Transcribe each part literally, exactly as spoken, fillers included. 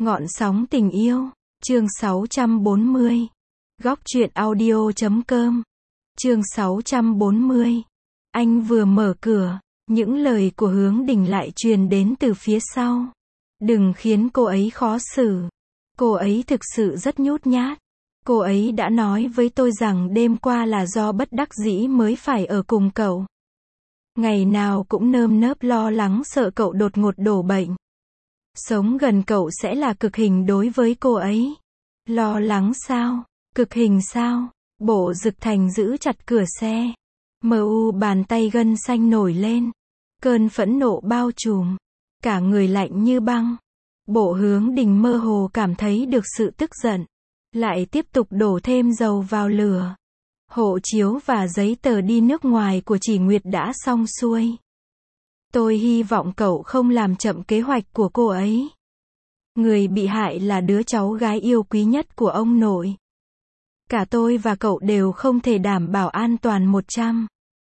Ngọn sóng tình yêu, chương sáu trăm bốn mươi. Góc truyện audio chấm com. Chương sáu trăm bốn mươi. Anh vừa mở cửa, những lời của Hướng Đình lại truyền đến từ phía sau. Đừng khiến cô ấy khó xử. Cô ấy thực sự rất nhút nhát. Cô ấy đã nói với tôi rằng đêm qua là do bất đắc dĩ mới phải ở cùng cậu. Ngày nào cũng nơm nớp lo lắng sợ cậu đột ngột đổ bệnh. Sống gần cậu sẽ là cực hình đối với cô ấy. Lo lắng sao? Cực hình sao? Bộ Dực Thành giữ chặt cửa xe. Mờ u bàn tay gân xanh nổi lên. Cơn phẫn nộ bao trùm. Cả người lạnh như băng. Bộ Hướng Đình mơ hồ cảm thấy được sự tức giận. Lại tiếp tục đổ thêm dầu vào lửa. Hộ chiếu và giấy tờ đi nước ngoài của Chỉ Nguyệt đã xong xuôi. Tôi hy vọng cậu không làm chậm kế hoạch của cô ấy. Người bị hại là đứa cháu gái yêu quý nhất của ông nội. Cả tôi và cậu đều không thể đảm bảo an toàn một trăm.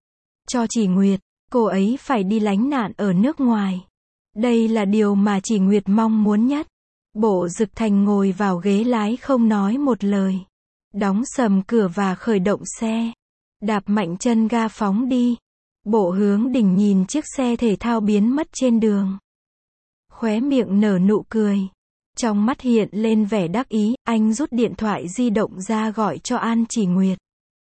Cho Chỉ Nguyệt, cô ấy phải đi lánh nạn ở nước ngoài. Đây là điều mà Chỉ Nguyệt mong muốn nhất. Bộ Dực Thành ngồi vào ghế lái không nói một lời. Đóng sầm cửa và khởi động xe. Đạp mạnh chân ga phóng đi. Bộ Hướng Đình nhìn chiếc xe thể thao biến mất trên đường. Khóe miệng nở nụ cười. Trong mắt hiện lên vẻ đắc ý, anh rút điện thoại di động ra gọi cho An Chỉ Nguyệt.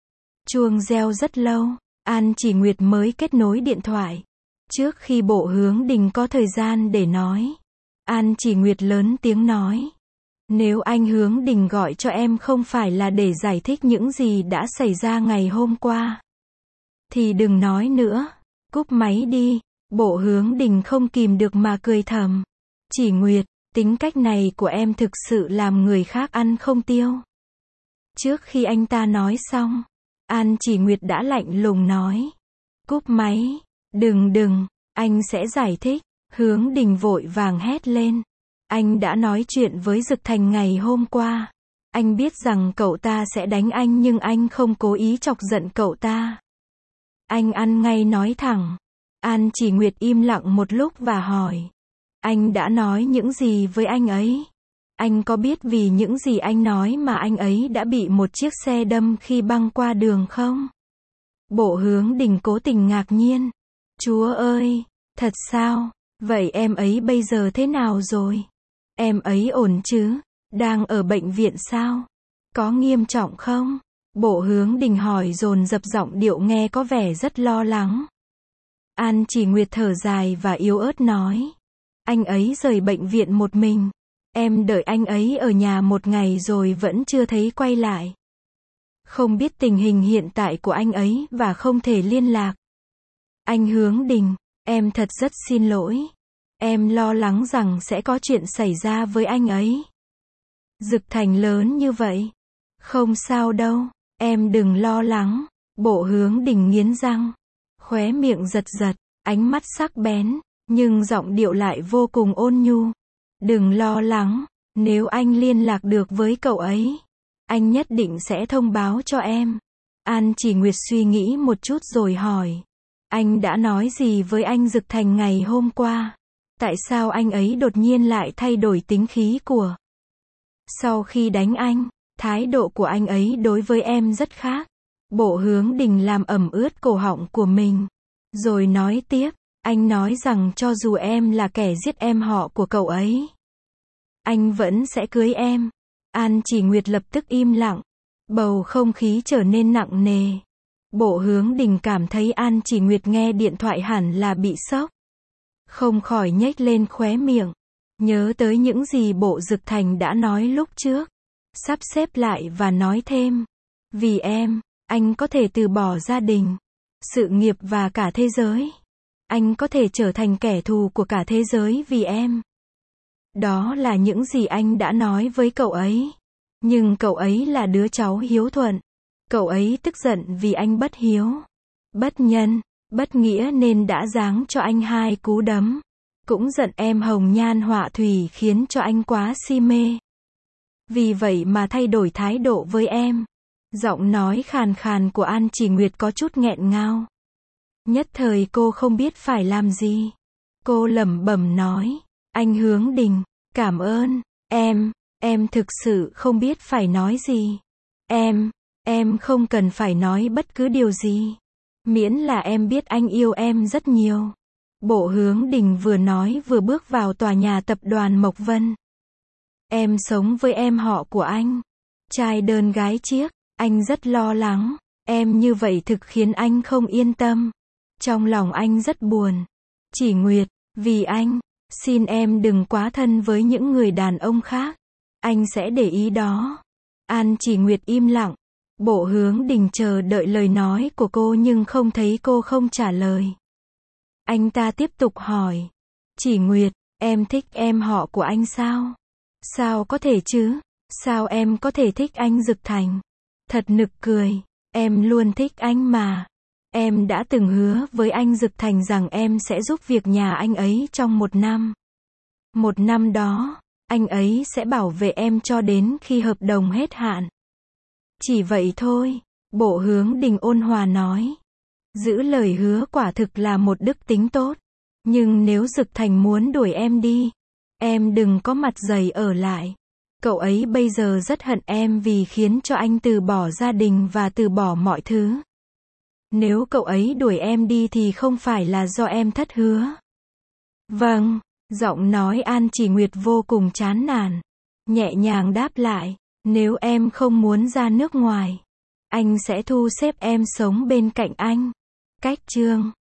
Chuông reo rất lâu, An Chỉ Nguyệt mới kết nối điện thoại. Trước khi Bộ Hướng Đình có thời gian để nói, An Chỉ Nguyệt lớn tiếng nói. Nếu anh Hướng Đình gọi cho em không phải là để giải thích những gì đã xảy ra ngày hôm qua, thì đừng nói nữa. Cúp máy đi. Bộ Hướng Đình không kìm được mà cười thầm. Chỉ Nguyệt, tính cách này của em thực sự làm người khác ăn không tiêu. Trước khi anh ta nói xong, An Chỉ Nguyệt đã lạnh lùng nói. Cúp máy. Đừng đừng, anh sẽ giải thích. Hướng Đình vội vàng hét lên. Anh đã nói chuyện với Dực Thành ngày hôm qua. Anh biết rằng cậu ta sẽ đánh anh nhưng anh không cố ý chọc giận cậu ta. Anh ăn ngay nói thẳng. An Chỉ Nguyệt im lặng một lúc và hỏi. Anh đã nói những gì với anh ấy? Anh có biết vì những gì anh nói mà anh ấy đã bị một chiếc xe đâm khi băng qua đường không? Bộ Hướng Đình cố tình ngạc nhiên. Chúa ơi, thật sao? Vậy em ấy bây giờ thế nào rồi? Em ấy ổn chứ? Đang ở bệnh viện sao? Có nghiêm trọng không? Bộ Hướng Đình hỏi dồn dập, giọng điệu nghe có vẻ rất lo lắng. An Chỉ Nguyệt thở dài và yếu ớt nói. Anh ấy rời bệnh viện một mình. Em đợi anh ấy ở nhà một ngày rồi vẫn chưa thấy quay lại. Không biết tình hình hiện tại của anh ấy và không thể liên lạc. Anh Hướng Đình, em thật rất xin lỗi. Em lo lắng rằng sẽ có chuyện xảy ra với anh ấy. Dực Thành lớn như vậy. Không sao đâu, em đừng lo lắng. Bộ Hướng Đình nghiến răng. Khóe miệng giật giật, ánh mắt sắc bén, nhưng giọng điệu lại vô cùng ôn nhu. Đừng lo lắng, nếu anh liên lạc được với cậu ấy, anh nhất định sẽ thông báo cho em. An Chỉ Nguyệt suy nghĩ một chút rồi hỏi. Anh đã nói gì với anh Dực Thành ngày hôm qua? Tại sao anh ấy đột nhiên lại thay đổi tính khí của? Sau khi đánh anh, thái độ của anh ấy đối với em rất khác. Bộ Hướng Đình làm ẩm ướt cổ họng của mình. Rồi nói tiếp, anh nói rằng cho dù em là kẻ giết em họ của cậu ấy, anh vẫn sẽ cưới em. An Chỉ Nguyệt lập tức im lặng. Bầu không khí trở nên nặng nề. Bộ Hướng Đình cảm thấy An Chỉ Nguyệt nghe điện thoại hẳn là bị sốc. Không khỏi nhếch lên khóe miệng. Nhớ tới những gì Bộ Dực Thành đã nói lúc trước. Sắp xếp lại và nói thêm. Vì em, anh có thể từ bỏ gia đình, sự nghiệp và cả thế giới. Anh có thể trở thành kẻ thù của cả thế giới vì em. Đó là những gì anh đã nói với cậu ấy. Nhưng cậu ấy là đứa cháu hiếu thuận. Cậu ấy tức giận vì anh bất hiếu, bất nhân, bất nghĩa nên đã giáng cho anh hai cú đấm. Cũng giận em hồng nhan họa thủy khiến cho anh quá si mê. Vì vậy mà thay đổi thái độ với em. Giọng nói khàn khàn của An Chỉ Nguyệt có chút nghẹn ngào. Nhất thời cô không biết phải làm gì. Cô lẩm bẩm nói. Anh Hướng Đình, cảm ơn. Em, em thực sự không biết phải nói gì. Em, em không cần phải nói bất cứ điều gì. Miễn là em biết anh yêu em rất nhiều. Bộ Hướng Đình vừa nói vừa bước vào tòa nhà tập đoàn Mộc Vân. Em sống với em họ của anh. Trai đơn gái chiếc, anh rất lo lắng. Em như vậy thực khiến anh không yên tâm. Trong lòng anh rất buồn. Chỉ Nguyệt, vì anh, xin em đừng quá thân với những người đàn ông khác. Anh sẽ để ý đó. An Chỉ Nguyệt im lặng. Bộ Hướng Đình chờ đợi lời nói của cô nhưng không thấy cô không trả lời. Anh ta tiếp tục hỏi. Chỉ Nguyệt, em thích em họ của anh sao? Sao có thể chứ? Sao em có thể thích anh Dực Thành? Thật nực cười. Em luôn thích anh mà. Em đã từng hứa với anh Dực Thành rằng em sẽ giúp việc nhà anh ấy trong một năm. Một năm đó, anh ấy sẽ bảo vệ em cho đến khi hợp đồng hết hạn. Chỉ vậy thôi, Bộ Hướng Đình ôn hòa nói. Giữ lời hứa quả thực là một đức tính tốt. Nhưng nếu Dực Thành muốn đuổi em đi, em đừng có mặt dày ở lại. Cậu ấy bây giờ rất hận em vì khiến cho anh từ bỏ gia đình và từ bỏ mọi thứ. Nếu cậu ấy đuổi em đi thì không phải là do em thất hứa. Vâng, giọng nói An Chỉ Nguyệt vô cùng chán nản. Nhẹ nhàng đáp lại, nếu em không muốn ra nước ngoài, anh sẽ thu xếp em sống bên cạnh anh. Cách chương